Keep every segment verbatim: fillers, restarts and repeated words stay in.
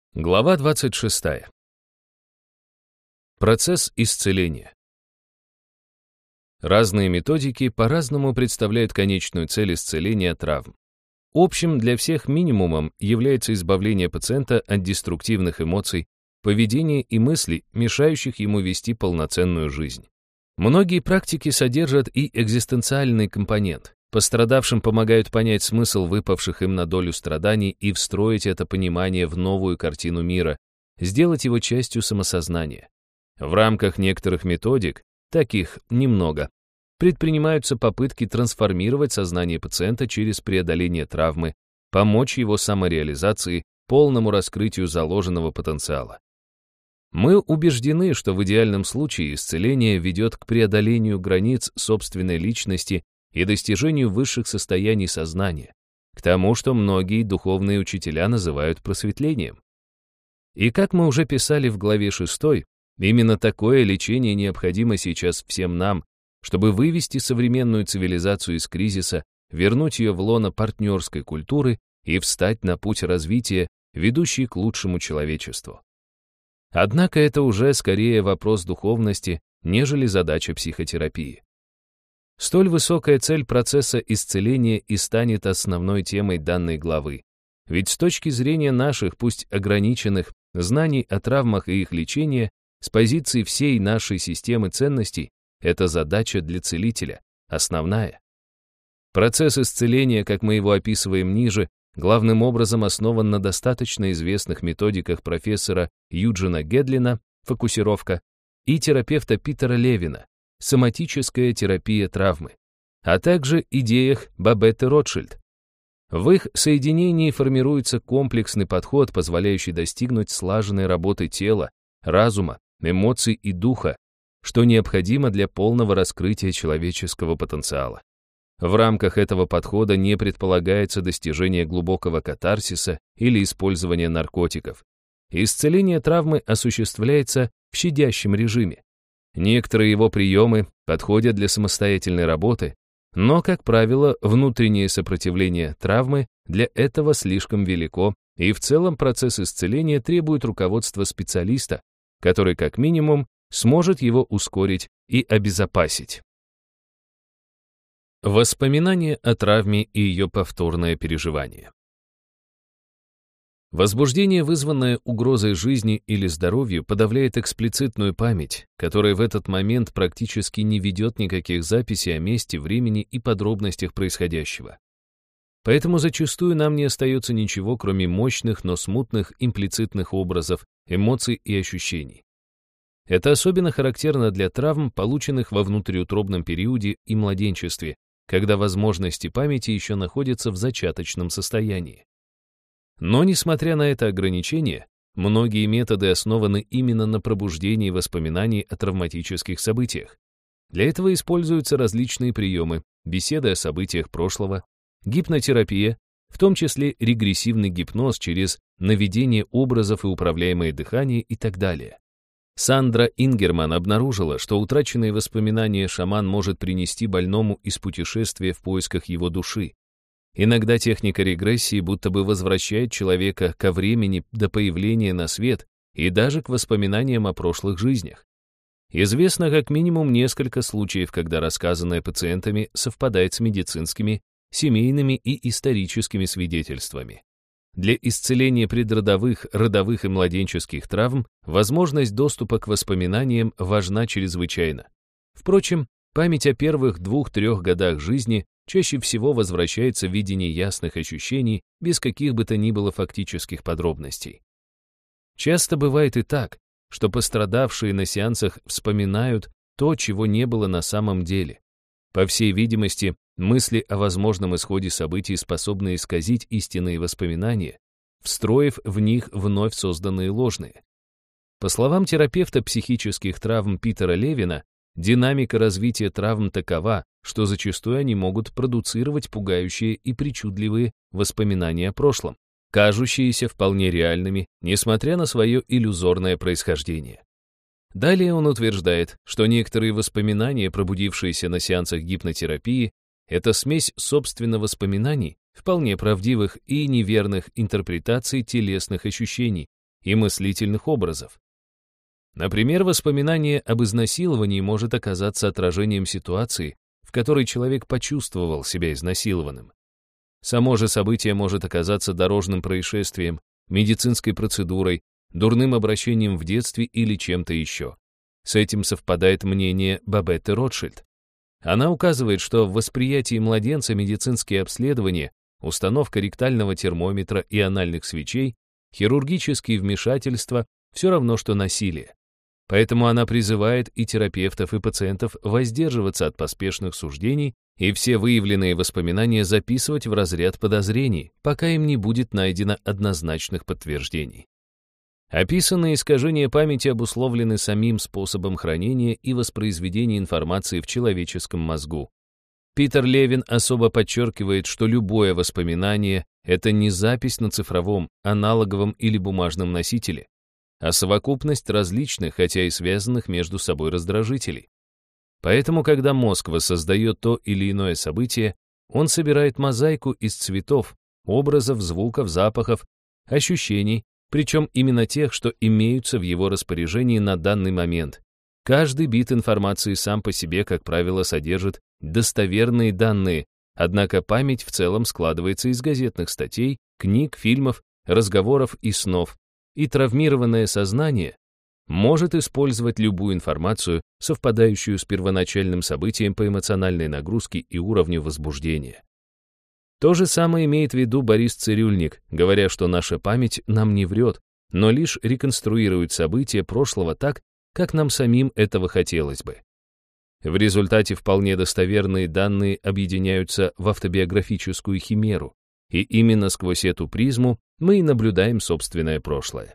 Глава двадцать шестая. Процесс исцеления. Разные методики по-разному представляют конечную цель исцеления травм. Общим для всех минимумом является избавление пациента от деструктивных эмоций, поведения и мыслей, мешающих ему вести полноценную жизнь. Многие практики содержат и экзистенциальный компонент. Пострадавшим помогают понять смысл выпавших им на долю страданий и встроить это понимание в новую картину мира, сделать его частью самосознания. В рамках некоторых методик, таких немного, предпринимаются попытки трансформировать сознание пациента через преодоление травмы, помочь его самореализации, полному раскрытию заложенного потенциала. Мы убеждены, что в идеальном случае исцеление ведет к преодолению границ собственной личности и достижению высших состояний сознания, к тому, что многие духовные учителя называют просветлением. И как мы уже писали в главе шестой, именно такое лечение необходимо сейчас всем нам, чтобы вывести современную цивилизацию из кризиса, вернуть ее в лоно партнерской культуры и встать на путь развития, ведущий к лучшему человечеству. Однако это уже скорее вопрос духовности, нежели задача психотерапии. Столь высокая цель процесса исцеления и станет основной темой данной главы. Ведь с точки зрения наших, пусть ограниченных, знаний о травмах и их лечении, с позиции всей нашей системы ценностей, эта задача для целителя, основная. Процесс исцеления, как мы его описываем ниже, главным образом основан на достаточно известных методиках профессора Юджина Гедлина, фокусировка, и терапевта Питера Левина, соматическая терапия травмы, а также идеях Бабетты Ротшильд. В их соединении формируется комплексный подход, позволяющий достигнуть слаженной работы тела, разума, эмоций и духа, что необходимо для полного раскрытия человеческого потенциала. В рамках этого подхода не предполагается достижение глубокого катарсиса или использование наркотиков. Исцеление травмы осуществляется в щадящем режиме. Некоторые его приемы подходят для самостоятельной работы, но, как правило, внутреннее сопротивление травмы для этого слишком велико, и в целом процесс исцеления требует руководства специалиста, который, как минимум, сможет его ускорить и обезопасить. Воспоминания о травме и ее повторное переживание. Возбуждение, вызванное угрозой жизни или здоровью, подавляет эксплицитную память, которая в этот момент практически не ведет никаких записей о месте, времени и подробностях происходящего. Поэтому зачастую нам не остается ничего, кроме мощных, но смутных имплицитных образов, эмоций и ощущений. Это особенно характерно для травм, полученных во внутриутробном периоде и младенчестве, когда возможности памяти еще находятся в зачаточном состоянии. Но, несмотря на это ограничение, многие методы основаны именно на пробуждении воспоминаний о травматических событиях. Для этого используются различные приемы, беседы о событиях прошлого, гипнотерапия, в том числе регрессивный гипноз через наведение образов и управляемое дыхание и так далее. Сандра Ингерман обнаружила, что утраченные воспоминания шаман может принести больному из путешествия в поисках его души. Иногда техника регрессии будто бы возвращает человека ко времени до появления на свет и даже к воспоминаниям о прошлых жизнях. Известно как минимум несколько случаев, когда рассказанное пациентами совпадает с медицинскими, семейными и историческими свидетельствами. Для исцеления предродовых, родовых и младенческих травм возможность доступа к воспоминаниям важна чрезвычайно. Впрочем, память о первых двух-трех годах жизни чаще всего возвращается в виде неясных ощущений без каких бы то ни было фактических подробностей. Часто бывает и так, что пострадавшие на сеансах вспоминают то, чего не было на самом деле. По всей видимости, мысли о возможном исходе событий способны исказить истинные воспоминания, встроив в них вновь созданные ложные. По словам терапевта психических травм Питера Левина, динамика развития травм такова, что зачастую они могут продуцировать пугающие и причудливые воспоминания о прошлом, кажущиеся вполне реальными, несмотря на свое иллюзорное происхождение. Далее он утверждает, что некоторые воспоминания, пробудившиеся на сеансах гипнотерапии, это смесь собственных воспоминаний, вполне правдивых и неверных интерпретаций телесных ощущений, и мыслительных образов. Например, воспоминание об изнасиловании может оказаться отражением ситуации, в которой человек почувствовал себя изнасилованным. Само же событие может оказаться дорожным происшествием, медицинской процедурой, дурным обращением в детстве или чем-то еще. С этим совпадает мнение Бабетты Ротшильд. Она указывает, что в восприятии младенца медицинские обследования, установка ректального термометра и анальных свечей, хирургические вмешательства – все равно, что насилие. Поэтому она призывает и терапевтов, и пациентов воздерживаться от поспешных суждений и все выявленные воспоминания записывать в разряд подозрений, пока им не будет найдено однозначных подтверждений. Описанные искажения памяти обусловлены самим способом хранения и воспроизведения информации в человеческом мозгу. Питер Левин особо подчеркивает, что любое воспоминание — это не запись на цифровом, аналоговом или бумажном носителе, а совокупность различных, хотя и связанных между собой раздражителей. Поэтому, когда мозг воссоздает то или иное событие, он собирает мозаику из цветов, образов, звуков, запахов, ощущений, причем именно тех, что имеются в его распоряжении на данный момент. Каждый бит информации сам по себе, как правило, содержит достоверные данные, однако память в целом складывается из газетных статей, книг, фильмов, разговоров и снов, и травмированное сознание может использовать любую информацию, совпадающую с первоначальным событием по эмоциональной нагрузке и уровню возбуждения. То же самое имеет в виду Борис Цирюльник, говоря, что наша память нам не врет, но лишь реконструирует события прошлого так, как нам самим этого хотелось бы. В результате вполне достоверные данные объединяются в автобиографическую химеру, и именно сквозь эту призму мы и наблюдаем собственное прошлое.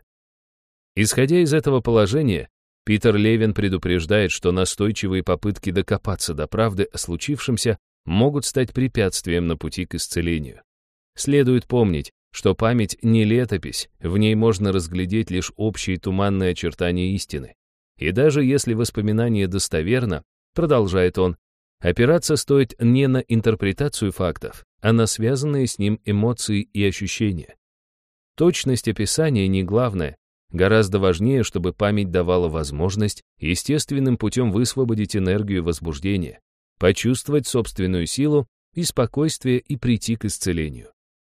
Исходя из этого положения, Питер Левин предупреждает, что настойчивые попытки докопаться до правды о случившемся могут стать препятствием на пути к исцелению. Следует помнить, что память не летопись, в ней можно разглядеть лишь общие туманные очертания истины. И даже если воспоминание достоверно, продолжает он, опираться стоит не на интерпретацию фактов, а на связанные с ним эмоции и ощущения. Точность описания не главное, гораздо важнее, чтобы память давала возможность естественным путем высвободить энергию возбуждения, почувствовать собственную силу и спокойствие и прийти к исцелению.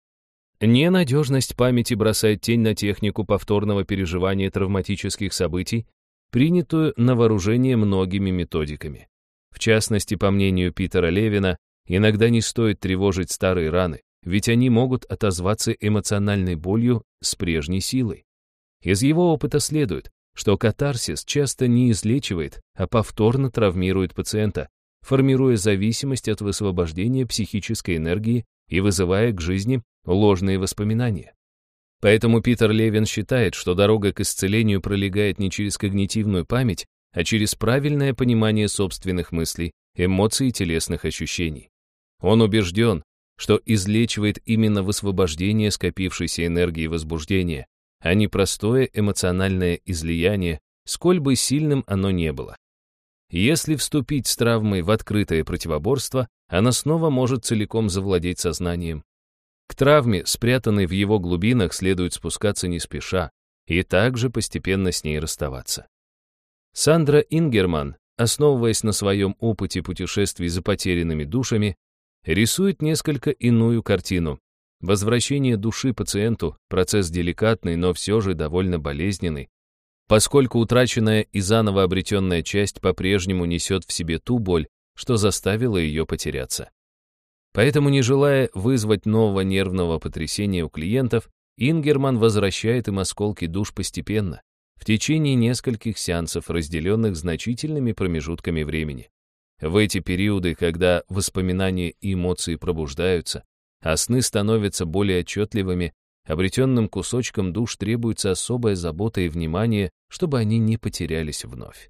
Ненадежность памяти бросает тень на технику повторного переживания травматических событий, принятую на вооружение многими методиками. В частности, по мнению Питера Левина, иногда не стоит тревожить старые раны, ведь они могут отозваться эмоциональной болью с прежней силой. Из его опыта следует, что катарсис часто не излечивает, а повторно травмирует пациента, формируя зависимость от высвобождения психической энергии и вызывая к жизни ложные воспоминания. Поэтому Питер Левин считает, что дорога к исцелению пролегает не через когнитивную память, а через правильное понимание собственных мыслей, эмоций и телесных ощущений. Он убежден, что излечивает именно высвобождение скопившейся энергии возбуждения, а не простое эмоциональное излияние, сколь бы сильным оно не было. Если вступить с травмой в открытое противоборство, она снова может целиком завладеть сознанием. К травме, спрятанной в его глубинах, следует спускаться не спеша и также постепенно с ней расставаться. Сандра Ингерман, основываясь на своем опыте путешествий за потерянными душами, рисует несколько иную картину. Возвращение души пациенту – процесс деликатный, но все же довольно болезненный, поскольку утраченная и заново обретенная часть по-прежнему несет в себе ту боль, что заставила ее потеряться. Поэтому, не желая вызвать нового нервного потрясения у клиентов, Ингерман возвращает им осколки душ постепенно, в течение нескольких сеансов, разделенных значительными промежутками времени. В эти периоды, когда воспоминания и эмоции пробуждаются, а сны становятся более отчетливыми, обретенным кусочкам душ требуется особая забота и внимание, чтобы они не потерялись вновь.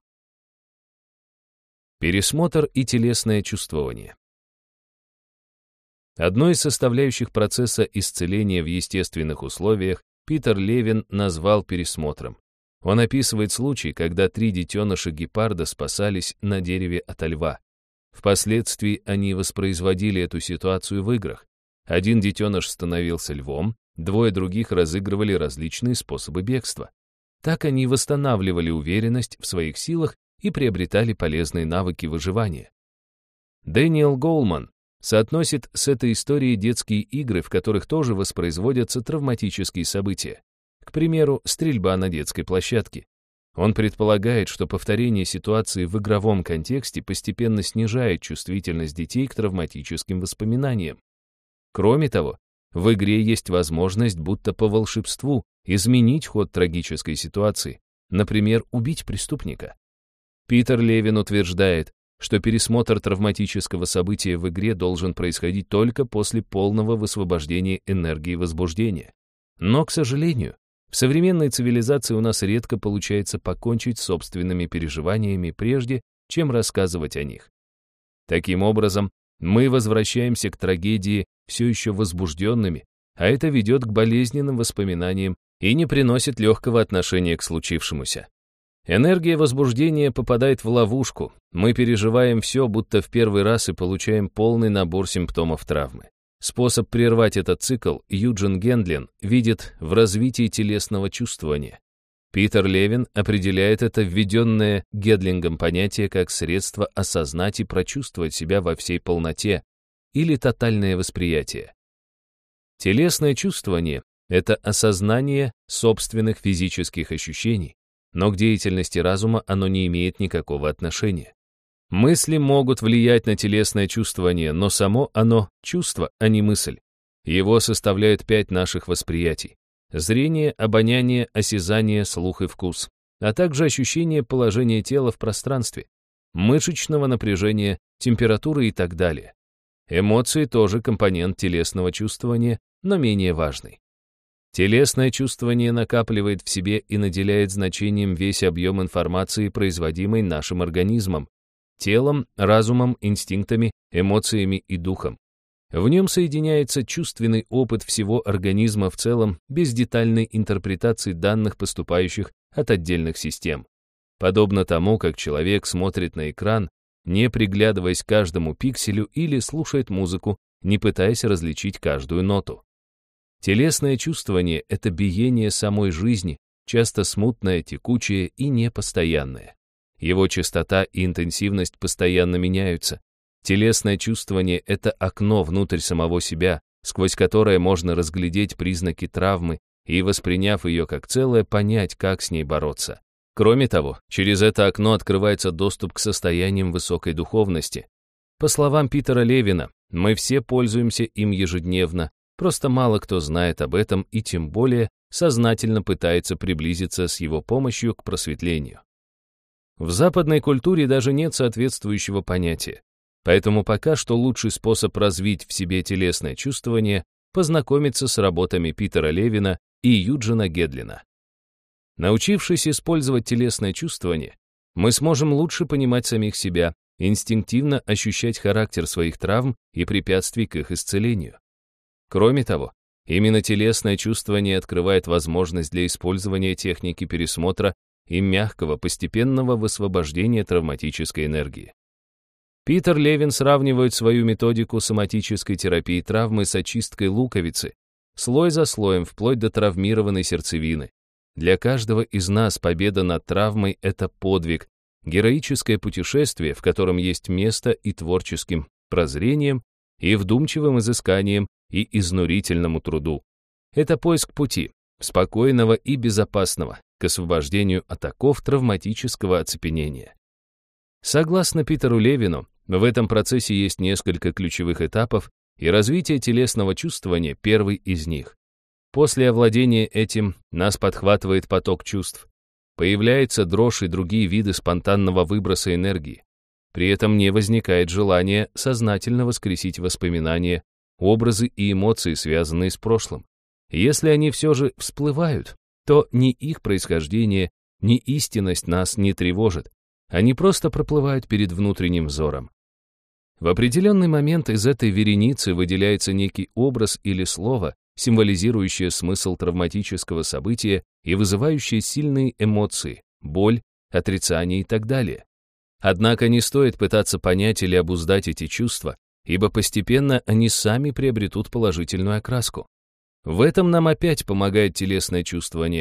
Пересмотр и телесное чувствование. Одной из составляющих процесса исцеления в естественных условиях Питер Левин назвал пересмотром. Он описывает случай, когда три детеныша гепарда спасались на дереве ото льва. Впоследствии они воспроизводили эту ситуацию в играх. Один детеныш становился львом, двое других разыгрывали различные способы бегства. Так они восстанавливали уверенность в своих силах и приобретали полезные навыки выживания. Дэниел Гоулман соотносит с этой историей детские игры, в которых тоже воспроизводятся травматические события. К примеру, стрельба на детской площадке. Он предполагает, что повторение ситуации в игровом контексте постепенно снижает чувствительность детей к травматическим воспоминаниям. Кроме того, в игре есть возможность, будто по волшебству, изменить ход трагической ситуации, например, убить преступника. Питер Левин утверждает, что пересмотр травматического события в игре должен происходить только после полного высвобождения энергии возбуждения. Но, к сожалению, в современной цивилизации у нас редко получается покончить с собственными переживаниями прежде, чем рассказывать о них. Таким образом, мы возвращаемся к трагедии все еще возбужденными, а это ведет к болезненным воспоминаниям и не приносит легкого отношения к случившемуся. Энергия возбуждения попадает в ловушку, мы переживаем все, будто в первый раз и получаем полный набор симптомов травмы. Способ прервать этот цикл Юджин Гендлин видит в развитии телесного чувствования. Питер Левин определяет это введенное Гендлингом понятие как средство осознать и прочувствовать себя во всей полноте или тотальное восприятие. Телесное чувствование — это осознание собственных физических ощущений, но к деятельности разума оно не имеет никакого отношения. Мысли могут влиять на телесное чувствование, но само оно — чувство, а не мысль. Его составляют пять наших восприятий: зрение, обоняние, осязание, слух и вкус, а также ощущение положения тела в пространстве, мышечного напряжения, температуры и так далее. Эмоции тоже компонент телесного чувствования, но менее важный. Телесное чувствование накапливает в себе и наделяет значением весь объем информации, производимой нашим организмом, телом, разумом, инстинктами, эмоциями и духом. В нем соединяется чувственный опыт всего организма в целом без детальной интерпретации данных, поступающих от отдельных систем. Подобно тому, как человек смотрит на экран, не приглядываясь к каждому пикселю, или слушает музыку, не пытаясь различить каждую ноту. Телесное чувствование — это биение самой жизни, часто смутное, текучее и непостоянное. Его частота и интенсивность постоянно меняются. Телесное чувствование — это окно внутрь самого себя, сквозь которое можно разглядеть признаки травмы и, восприняв ее как целое, понять, как с ней бороться. Кроме того, через это окно открывается доступ к состояниям высокой духовности. По словам Питера Левина, мы все пользуемся им ежедневно, просто мало кто знает об этом и тем более сознательно пытается приблизиться с его помощью к просветлению. В западной культуре даже нет соответствующего понятия, поэтому пока что лучший способ развить в себе телесное чувствование — познакомиться с работами Питера Левина и Юджина Гендлина. Научившись использовать телесное чувствование, мы сможем лучше понимать самих себя, инстинктивно ощущать характер своих травм и препятствий к их исцелению. Кроме того, именно телесное чувствование открывает возможность для использования техники пересмотра и мягкого постепенного высвобождения травматической энергии. Питер Левин сравнивает свою методику соматической терапии травмы с очисткой луковицы, слой за слоем, вплоть до травмированной сердцевины. Для каждого из нас победа над травмой — это подвиг, героическое путешествие, в котором есть место и творческим прозрением, и вдумчивым изысканием, и изнурительному труду. Это поиск пути, спокойного и безопасного, к освобождению от оков травматического оцепенения. Согласно Питеру Левину, в этом процессе есть несколько ключевых этапов, и развитие телесного чувствования — первый из них. После овладения этим нас подхватывает поток чувств. Появляется дрожь и другие виды спонтанного выброса энергии. При этом не возникает желания сознательно воскресить воспоминания, образы и эмоции, связанные с прошлым. Если они все же всплывают, то ни их происхождение, ни истинность нас не тревожит. Они просто проплывают перед внутренним взором. В определенный момент из этой вереницы выделяется некий образ или слово, символизирующее смысл травматического события и вызывающее сильные эмоции, боль, отрицание и так далее. Однако не стоит пытаться понять или обуздать эти чувства, ибо постепенно они сами приобретут положительную окраску. В этом нам опять помогает телесное чувствование.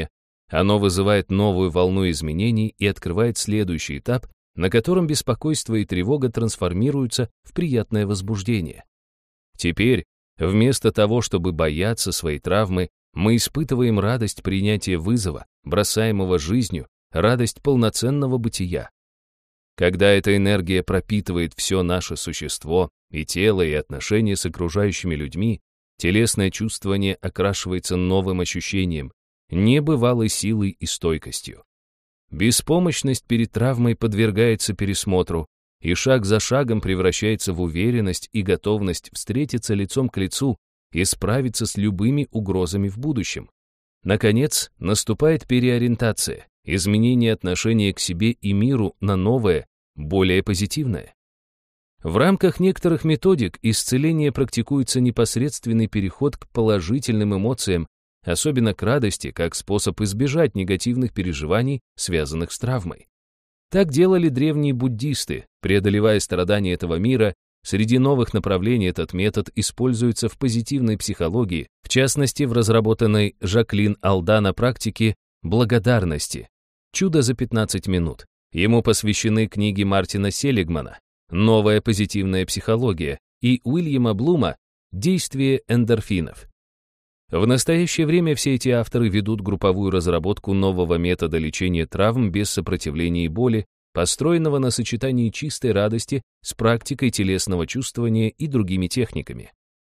Оно вызывает новую волну изменений и открывает следующий этап, на котором беспокойство и тревога трансформируются в приятное возбуждение. Теперь, вместо того, чтобы бояться своей травмы, мы испытываем радость принятия вызова, бросаемого жизнью, радость полноценного бытия. Когда эта энергия пропитывает все наше существо, и тело, и отношения с окружающими людьми, телесное чувствование окрашивается новым ощущением, небывалой силой и стойкостью. Беспомощность перед травмой подвергается пересмотру, и шаг за шагом превращается в уверенность и готовность встретиться лицом к лицу и справиться с любыми угрозами в будущем. Наконец, наступает переориентация, изменение отношения к себе и миру на новое, более позитивное. В рамках некоторых методик исцеления практикуется непосредственный переход к положительным эмоциям, особенно к радости, как способ избежать негативных переживаний, связанных с травмой. Так делали древние буддисты, преодолевая страдания этого мира. Среди новых направлений этот метод используется в позитивной психологии, в частности в разработанной Жаклин Алдана практике благодарности «Чудо за пятнадцать минут». Ему посвящены книги Мартина Селигмана «Новая позитивная психология» и Уильяма Блума «Действие эндорфинов». В настоящее время все эти авторы ведут групповую разработку нового метода лечения травм без сопротивления и боли, построенного на сочетании чистой радости с практикой телесного чувствования и другими техниками.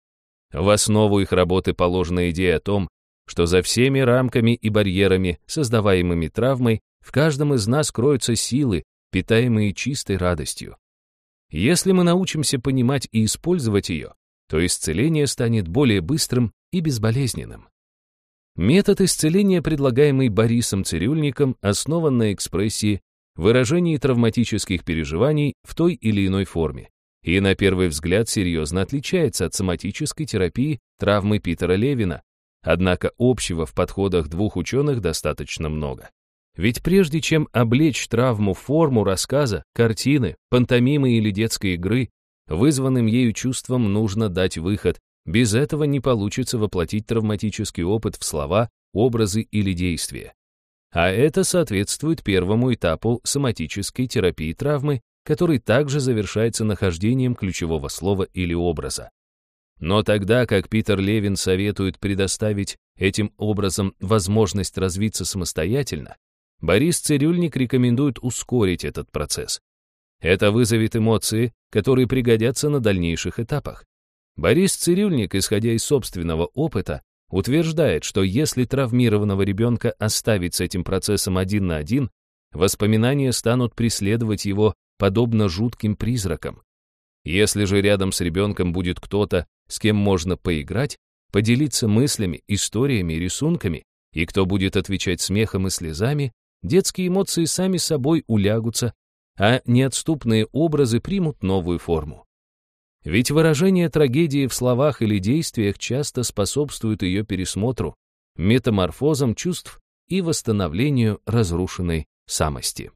В основу их работы положена идея о том, что за всеми рамками и барьерами, создаваемыми травмой, в каждом из нас кроются силы, питаемые чистой радостью. Если мы научимся понимать и использовать ее, то исцеление станет более быстрым и безболезненным. Метод исцеления, предлагаемый Борисом Цирюльником, основан на экспрессии, выражении травматических переживаний в той или иной форме, и на первый взгляд серьезно отличается от соматической терапии травмы Питера Левина, однако общего в подходах двух ученых достаточно много. Ведь прежде чем облечь травму в форму рассказа, картины, пантомимы или детской игры, вызванным ею чувством нужно дать выход, без этого не получится воплотить травматический опыт в слова, образы или действия. А это соответствует первому этапу соматической терапии травмы, который также завершается нахождением ключевого слова или образа. Но тогда как Питер Левин советует предоставить этим образом возможность развиться самостоятельно, Борис Цирюльник рекомендует ускорить этот процесс. Это вызовет эмоции, которые пригодятся на дальнейших этапах. Борис Цирюльник, исходя из собственного опыта, утверждает, что если травмированного ребенка оставить с этим процессом один на один, воспоминания станут преследовать его подобно жутким призракам. Если же рядом с ребенком будет кто-то, с кем можно поиграть, поделиться мыслями, историями, рисунками, и кто будет отвечать смехом и слезами, детские эмоции сами собой улягутся, а неотступные образы примут новую форму. Ведь выражение трагедии в словах или действиях часто способствует ее пересмотру, метаморфозам чувств и восстановлению разрушенной самости.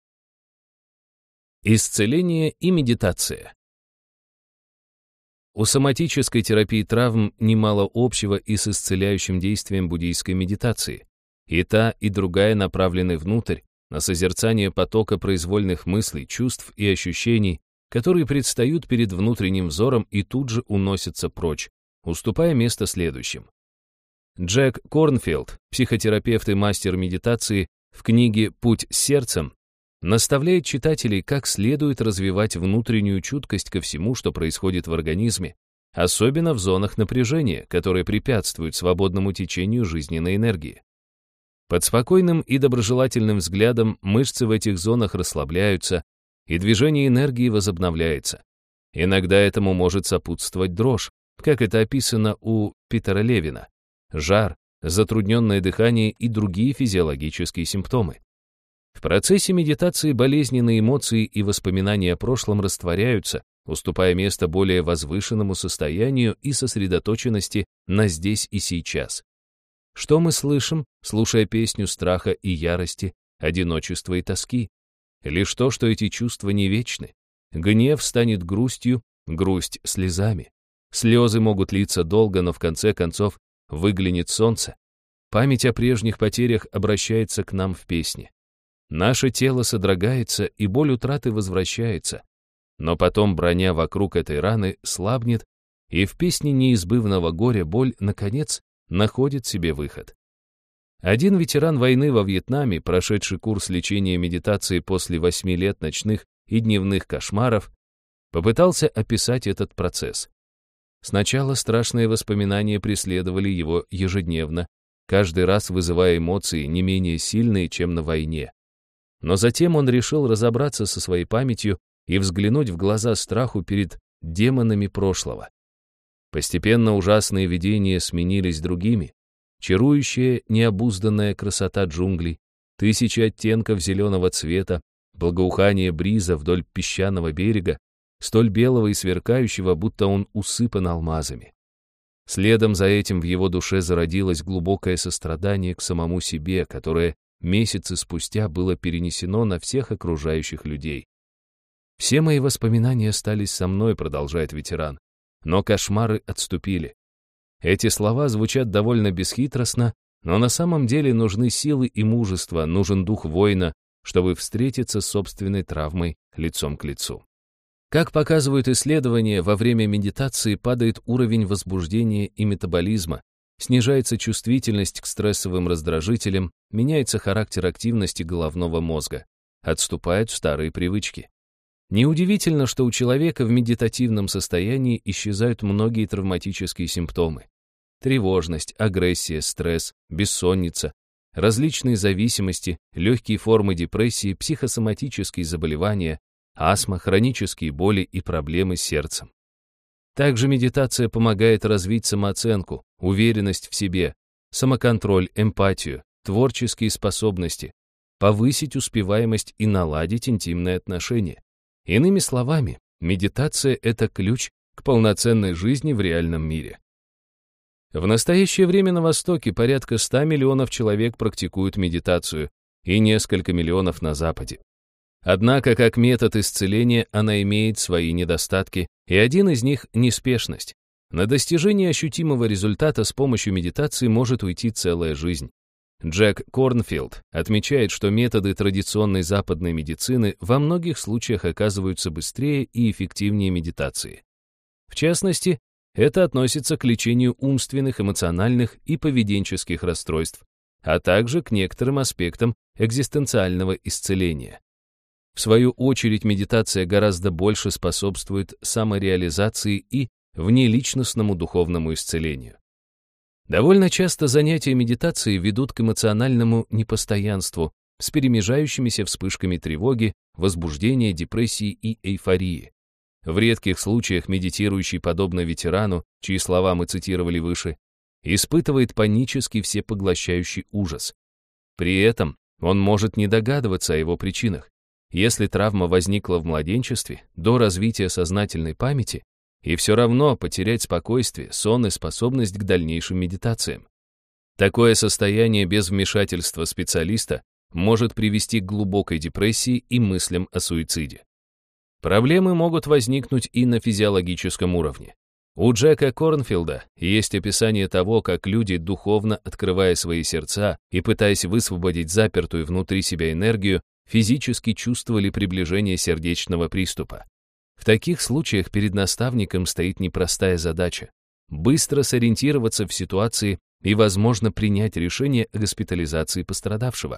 Исцеление и медитация. У соматической терапии травм немало общего и с исцеляющим действием буддийской медитации. И та, и другая направлены внутрь, на созерцание потока произвольных мыслей, чувств и ощущений, которые предстают перед внутренним взором и тут же уносятся прочь, уступая место следующим. Джек Корнфилд, психотерапевт и мастер медитации, в книге «Путь с сердцем» наставляет читателей, как следует развивать внутреннюю чуткость ко всему, что происходит в организме, особенно в зонах напряжения, которые препятствуют свободному течению жизненной энергии. Под спокойным и доброжелательным взглядом мышцы в этих зонах расслабляются, и движение энергии возобновляется. Иногда этому может сопутствовать дрожь, как это описано у Питера Левина, жар, затрудненное дыхание и другие физиологические симптомы. В процессе медитации болезненные эмоции и воспоминания о прошлом растворяются, уступая место более возвышенному состоянию и сосредоточенности на здесь и сейчас. Что мы слышим, слушая песню страха и ярости, одиночества и тоски? Лишь то, что эти чувства не вечны. Гнев станет грустью, грусть — слезами. Слезы могут литься долго, но в конце концов выглянет солнце. Память о прежних потерях обращается к нам в песне. Наше тело содрогается, и боль утраты возвращается. Но потом броня вокруг этой раны слабнет, и в песне неизбывного горя боль, наконец, находит себе выход. Один ветеран войны во Вьетнаме, прошедший курс лечения медитации после восьми лет ночных и дневных кошмаров, попытался описать этот процесс. Сначала страшные воспоминания преследовали его ежедневно, каждый раз вызывая эмоции не менее сильные, чем на войне. Но затем он решил разобраться со своей памятью и взглянуть в глаза страху перед демонами прошлого. Постепенно ужасные видения сменились другими. Чарующая, необузданная красота джунглей, тысячи оттенков зеленого цвета, благоухание бриза вдоль песчаного берега, столь белого и сверкающего, будто он усыпан алмазами. Следом за этим в его душе зародилось глубокое сострадание к самому себе, которое месяцы спустя было перенесено на всех окружающих людей. «Все мои воспоминания остались со мной», — продолжает ветеран, «но кошмары отступили». Эти слова звучат довольно бесхитростно, но на самом деле нужны силы и мужество, нужен дух воина, чтобы встретиться с собственной травмой лицом к лицу. Как показывают исследования, во время медитации падает уровень возбуждения и метаболизма, снижается чувствительность к стрессовым раздражителям, меняется характер активности головного мозга, отступают старые привычки. Неудивительно, что у человека в медитативном состоянии исчезают многие травматические симптомы. Тревожность, агрессия, стресс, бессонница, различные зависимости, легкие формы депрессии, психосоматические заболевания, астма, хронические боли и проблемы с сердцем. Также медитация помогает развить самооценку, уверенность в себе, самоконтроль, эмпатию, творческие способности, повысить успеваемость и наладить интимные отношения. Иными словами, медитация — это ключ к полноценной жизни в реальном мире. В настоящее время на Востоке порядка ста миллионов человек практикуют медитацию и несколько миллионов на Западе. Однако, как метод исцеления, она имеет свои недостатки, и один из них — неспешность. На достижение ощутимого результата с помощью медитации может уйти целая жизнь. Джек Корнфилд отмечает, что методы традиционной западной медицины во многих случаях оказываются быстрее и эффективнее медитации. В частности, это относится к лечению умственных, эмоциональных и поведенческих расстройств, а также к некоторым аспектам экзистенциального исцеления. В свою очередь, медитация гораздо больше способствует самореализации и внеличностному духовному исцелению. Довольно часто занятия медитацией ведут к эмоциональному непостоянству с перемежающимися вспышками тревоги, возбуждения, депрессии и эйфории. В редких случаях медитирующий, подобно ветерану, чьи слова мы цитировали выше, испытывает панический всепоглощающий ужас. При этом он может не догадываться о его причинах. Если травма возникла в младенчестве, до развития сознательной памяти, и все равно потерять спокойствие, сон и способность к дальнейшим медитациям. Такое состояние без вмешательства специалиста может привести к глубокой депрессии и мыслям о суициде. Проблемы могут возникнуть и на физиологическом уровне. У Джека Корнфилда есть описание того, как люди, духовно открывая свои сердца и пытаясь высвободить запертую внутри себя энергию, физически чувствовали приближение сердечного приступа. В таких случаях перед наставником стоит непростая задача — быстро сориентироваться в ситуации и, возможно, принять решение о госпитализации пострадавшего.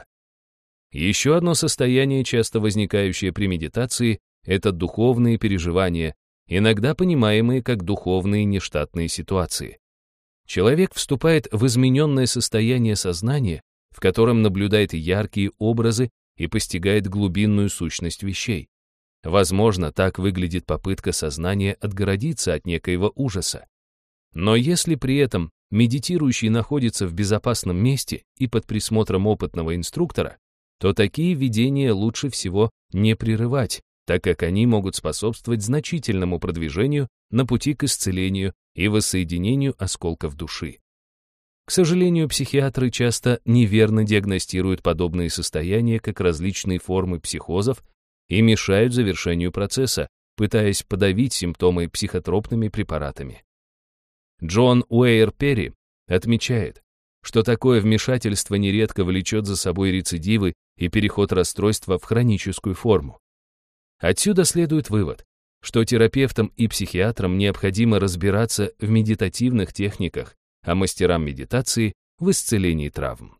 Еще одно состояние, часто возникающее при медитации, это духовные переживания, иногда понимаемые как духовные нештатные ситуации. Человек вступает в измененное состояние сознания, в котором наблюдает яркие образы и постигает глубинную сущность вещей. Возможно, так выглядит попытка сознания отгородиться от некоего ужаса. Но если при этом медитирующий находится в безопасном месте и под присмотром опытного инструктора, то такие видения лучше всего не прерывать, так как они могут способствовать значительному продвижению на пути к исцелению и воссоединению осколков души. К сожалению, психиатры часто неверно диагностируют подобные состояния как различные формы психозов и мешают завершению процесса, пытаясь подавить симптомы психотропными препаратами. Джон Уэйр Перри отмечает, что такое вмешательство нередко влечет за собой рецидивы и переход расстройства в хроническую форму. Отсюда следует вывод, что терапевтам и психиатрам необходимо разбираться в медитативных техниках, а мастерам медитации в исцелении травм.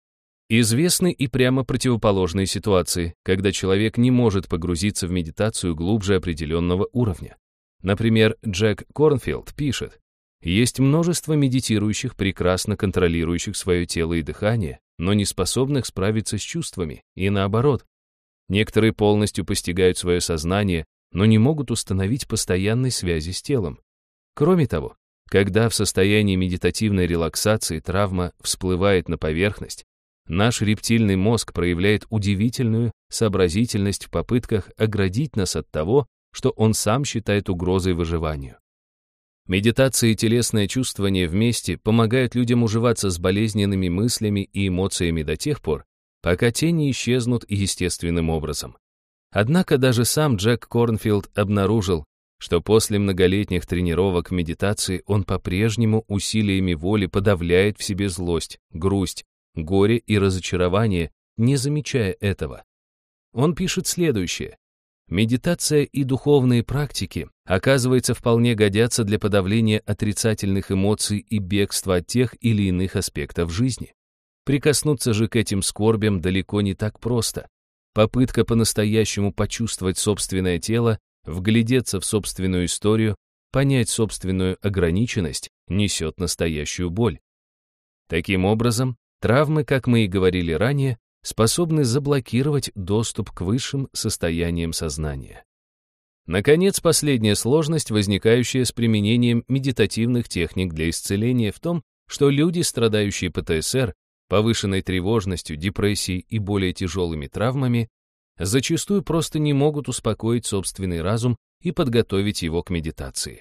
Известны и прямо противоположные ситуации, когда человек не может погрузиться в медитацию глубже определенного уровня. Например, Джек Корнфилд пишет: «Есть множество медитирующих, прекрасно контролирующих свое тело и дыхание, но не способных справиться с чувствами, и наоборот. Некоторые полностью постигают свое сознание, но не могут установить постоянной связи с телом. Кроме того, когда в состоянии медитативной релаксации травма всплывает на поверхность, наш рептильный мозг проявляет удивительную сообразительность в попытках оградить нас от того, что он сам считает угрозой выживанию. Медитация и телесное чувствование вместе помогают людям уживаться с болезненными мыслями и эмоциями до тех пор, пока те не исчезнут естественным образом. Однако даже сам Джек Корнфилд обнаружил, что после многолетних тренировок в медитации он по-прежнему усилиями воли подавляет в себе злость, грусть, горе и разочарование, не замечая этого. Он пишет следующее: «Медитация и духовные практики, оказывается, вполне годятся для подавления отрицательных эмоций и бегства от тех или иных аспектов жизни. Прикоснуться же к этим скорбям далеко не так просто. Попытка по-настоящему почувствовать собственное тело, вглядеться в собственную историю, понять собственную ограниченность, несет настоящую боль. Таким образом, травмы, как мы и говорили ранее, способны заблокировать доступ к высшим состояниям сознания». Наконец, последняя сложность, возникающая с применением медитативных техник для исцеления, в том, что люди, страдающие пэ тэ эс эр, повышенной тревожностью, депрессией и более тяжелыми травмами, зачастую просто не могут успокоить собственный разум и подготовить его к медитации.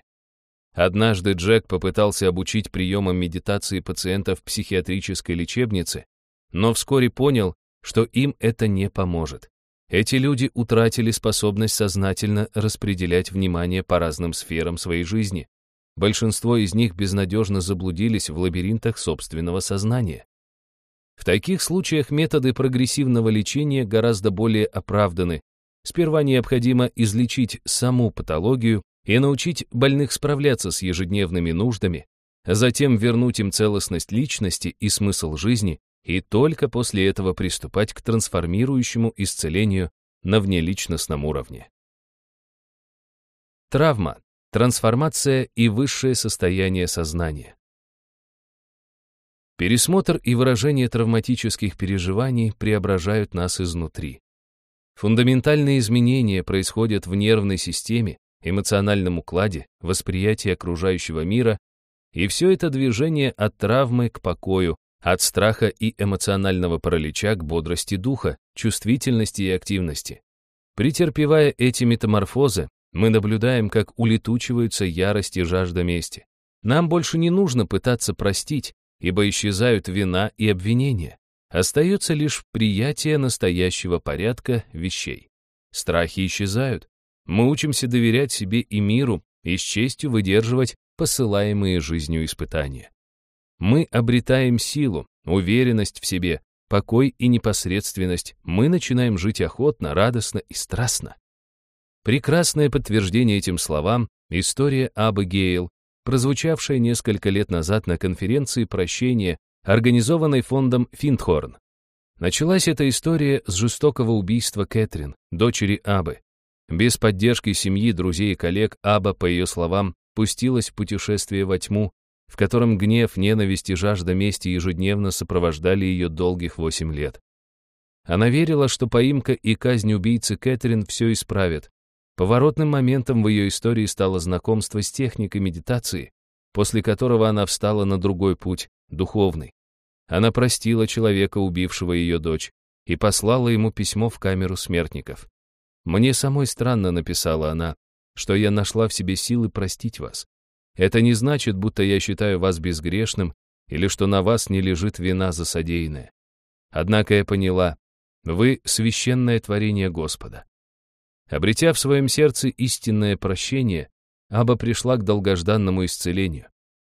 Однажды Джек попытался обучить приемам медитации пациентов в психиатрической лечебнице, но вскоре понял, что им это не поможет. Эти люди утратили способность сознательно распределять внимание по разным сферам своей жизни. Большинство из них безнадежно заблудились в лабиринтах собственного сознания. В таких случаях методы прогрессивного лечения гораздо более оправданы. Сперва необходимо излечить саму патологию и научить больных справляться с ежедневными нуждами, а затем вернуть им целостность личности и смысл жизни, и только после этого приступать к трансформирующему исцелению на внеличностном уровне. Травма, трансформация и высшее состояние сознания. Пересмотр и выражение травматических переживаний преображают нас изнутри. Фундаментальные изменения происходят в нервной системе, эмоциональном укладе, восприятии окружающего мира, и все это движение от травмы к покою, от страха и эмоционального паралича к бодрости духа, чувствительности и активности. Претерпевая эти метаморфозы, мы наблюдаем, как улетучиваются ярость и жажда мести. Нам больше не нужно пытаться простить, ибо исчезают вина и обвинения. Остается лишь приятие настоящего порядка вещей. Страхи исчезают. Мы учимся доверять себе и миру и с честью выдерживать посылаемые жизнью испытания. Мы обретаем силу, уверенность в себе, покой и непосредственность. Мы начинаем жить охотно, радостно и страстно. Прекрасное подтверждение этим словам — история Аббы Гейл, прозвучавшая несколько лет назад на конференции прощения, организованной фондом Финдхорн. Началась эта история с жестокого убийства Кэтрин, дочери Аббы. Без поддержки семьи, друзей и коллег Абба, по ее словам, пустилась в путешествие во тьму, в котором гнев, ненависть и жажда мести ежедневно сопровождали ее долгих восемь лет. Она верила, что поимка и казнь убийцы Кэтрин все исправят. Поворотным моментом в ее истории стало знакомство с техникой медитации, после которого она встала на другой путь, духовный. Она простила человека, убившего ее дочь, и послала ему письмо в камеру смертников. «Мне самой странно», — написала она, — «что я нашла в себе силы простить вас. Это не значит, будто я считаю вас безгрешным или что на вас не лежит вина за содеянное. Однако я поняла, вы — священное творение Господа». Обретя в своем сердце истинное прощение, Абба пришла к долгожданному исцелению.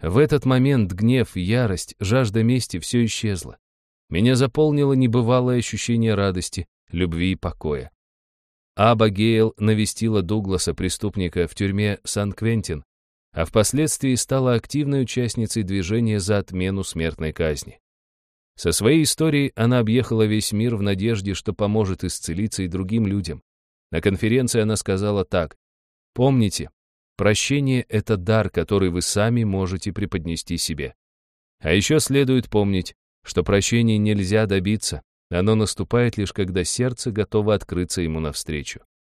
В этот момент гнев, ярость, жажда мести все исчезло. Меня заполнило небывалое ощущение радости, любви и покоя. Аба Гейл навестила Дугласа, преступника, в тюрьме Сан-Квентин, а впоследствии стала активной участницей движения за отмену смертной казни. Со своей историей она объехала весь мир в надежде, что поможет исцелиться и другим людям. На конференции она сказала так: «Помните, прощение — это дар, который вы сами можете преподнести себе. А еще следует помнить, что прощения нельзя добиться, оно наступает лишь когда сердце готово открыться ему навстречу».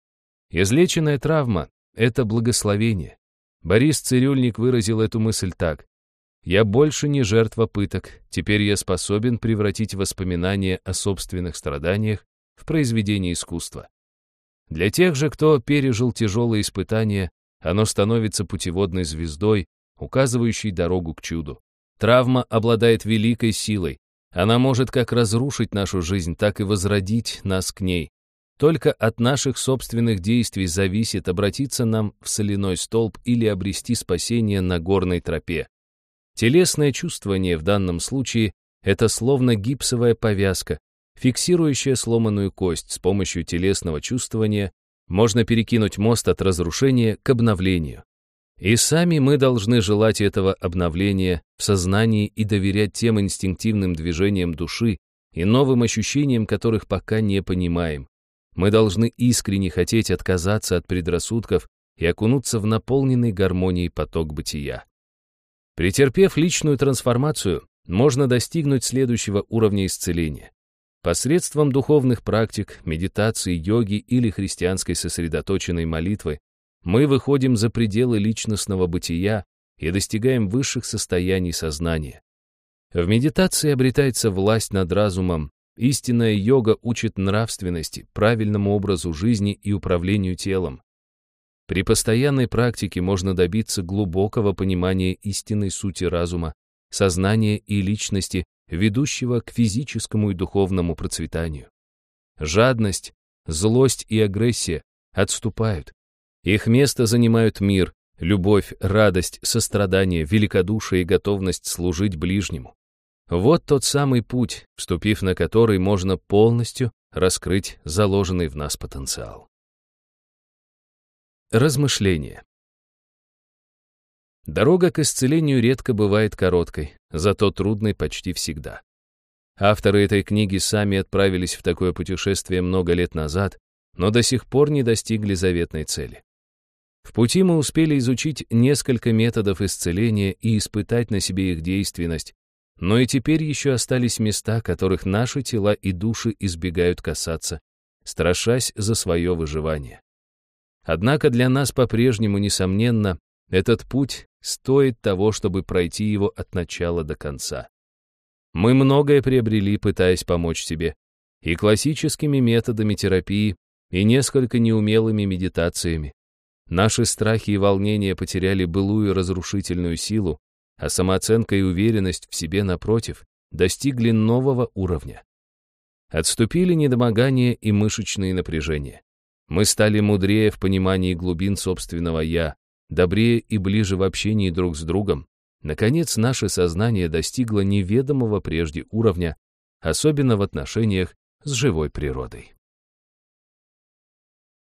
Излеченная травма — это благословение. Борис Цирюльник выразил эту мысль так: «Я больше не жертва пыток, теперь я способен превратить воспоминания о собственных страданиях в произведение искусства». Для тех же, кто пережил тяжелые испытания, оно становится путеводной звездой, указывающей дорогу к чуду. Травма обладает великой силой. Она может как разрушить нашу жизнь, так и возродить нас к ней. Только от наших собственных действий зависит, обратиться нам в соляной столб или обрести спасение на горной тропе. Телесное чувствование в данном случае — это словно гипсовая повязка, фиксирующая сломанную кость. С помощью телесного чувствования можно перекинуть мост от разрушения к обновлению. И сами мы должны желать этого обновления в сознании и доверять тем инстинктивным движениям души и новым ощущениям, которых пока не понимаем. Мы должны искренне хотеть отказаться от предрассудков и окунуться в наполненный гармонией поток бытия. Претерпев личную трансформацию, можно достигнуть следующего уровня исцеления. Посредством духовных практик, медитации, йоги или христианской сосредоточенной молитвы мы выходим за пределы личностного бытия и достигаем высших состояний сознания. В медитации обретается власть над разумом. Истинная йога учит нравственности, правильному образу жизни и управлению телом. При постоянной практике можно добиться глубокого понимания истинной сути разума, сознания и личности, ведущего к физическому и духовному процветанию. Жадность, злость и агрессия отступают. Их место занимают мир, любовь, радость, сострадание, великодушие и готовность служить ближнему. Вот тот самый путь, вступив на который можно полностью раскрыть заложенный в нас потенциал. Размышления. Дорога к исцелению редко бывает короткой, зато трудной почти всегда. Авторы этой книги сами отправились в такое путешествие много лет назад, но до сих пор не достигли заветной цели. В пути мы успели изучить несколько методов исцеления и испытать на себе их действенность, но и теперь еще остались места, которых наши тела и души избегают касаться, страшась за свое выживание. Однако для нас по-прежнему, несомненно, этот путь стоит того, чтобы пройти его от начала до конца. Мы многое приобрели, пытаясь помочь себе, и классическими методами терапии, и несколько неумелыми медитациями. Наши страхи и волнения потеряли былую разрушительную силу, а самооценка и уверенность в себе, напротив, достигли нового уровня. Отступили недомогание и мышечные напряжения. Мы стали мудрее в понимании глубин собственного «я», добрее и ближе в общении друг с другом. Наконец, наше сознание достигло неведомого прежде уровня, особенно в отношениях с живой природой.